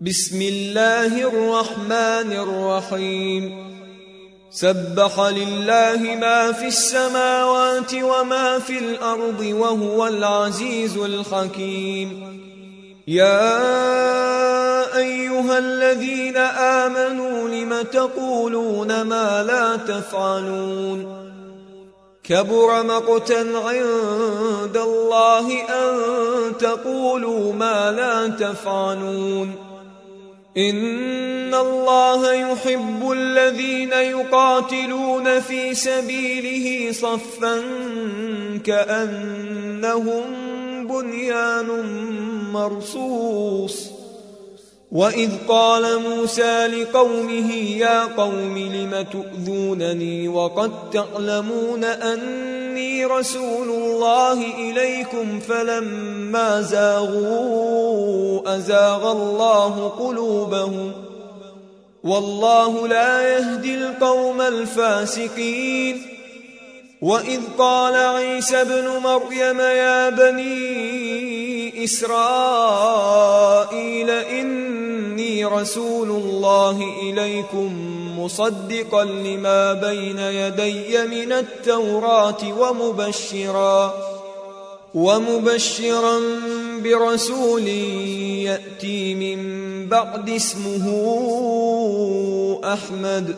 بسم الله الرحمن الرحيم سبح لله ما في السماوات وما في الأرض وهو العزيز الحكيم. يا أيها الذين آمنوا لم تقولون ما لا تفعلون كبر مقتا عند الله أن تقولوا ما لا تفعلون. إن الله يحب الذين يقاتلون في سبيله صفا كأنهم بنيان مرصوص. وإذ قال موسى لقومه يا قوم لم تؤذونني وقد تعلمون أني رسول الله إليكم فلما زاغوا أزاغ الله قلوبهم والله لا يهدي القوم الفاسقين. وإذ قال عيسى ابن مريم يا بني إسرائيل إني رسول الله إليكم مصدقا لما بين يدي من التوراة ومبشرا برسول يأتي من بعد اسمه أحمد.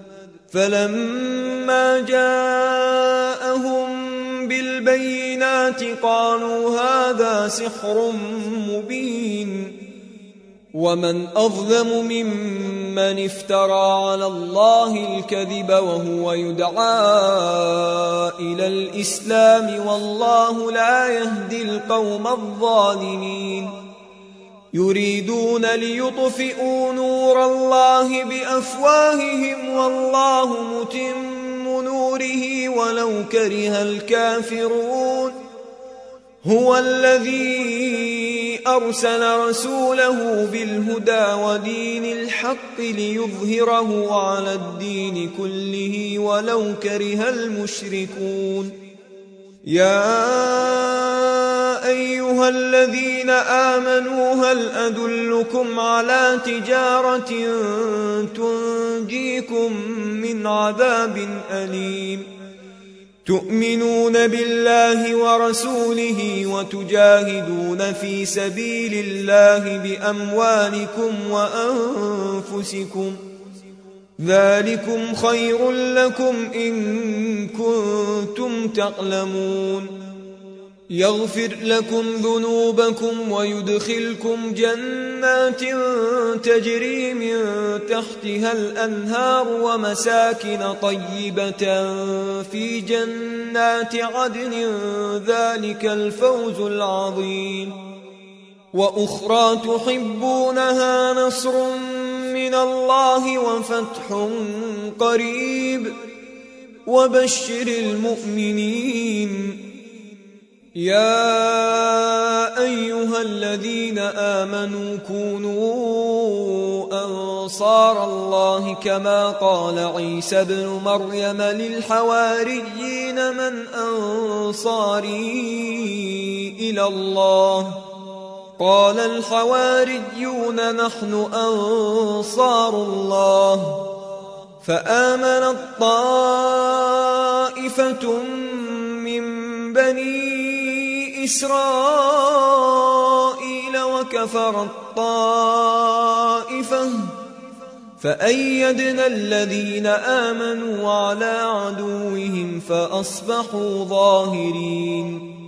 فلما جاءهم بالبينات قالوا هذا سحر مبين. ومن أظلم ممن افترى على الله الكذب وهو يدعى إلى الإسلام والله لا يهدي القوم الظالمين. يريدون ليطفئوا نور الله بأفواههم والله متم نوره ولو كره الكافرون. هو الذي أرسل رسوله بالهدى ودين الحق ليظهره على الدين كله ولو كره المشركون. يا أيها الذين آمنوا هل أدلكم على تجارة تنجيكم من عذاب أليم تؤمنون بالله ورسوله وتجاهدون في سبيل الله بأموالكم وأنفسكم ذلكم خير لكم إن كنتم تعلمون. يغفر لكم ذنوبكم ويدخلكم جنات تجري من تحتها الأنهار ومساكن طيبة في جنات عدن ذلك الفوز العظيم. وأخرى تحبونها نصر من الله وفتح قريب وبشر المؤمنين. يا أيها الذين آمنوا كونوا أنصار الله كما قال عيسى ابن مريم للحواريين من أنصاري إلى الله قال الحواريون نحن أنصار الله. فآمنت طائفة من بني إسرائيل وكفرت طائفة فأيدنا الذين آمنوا على عدوهم فأصبحوا ظاهرين.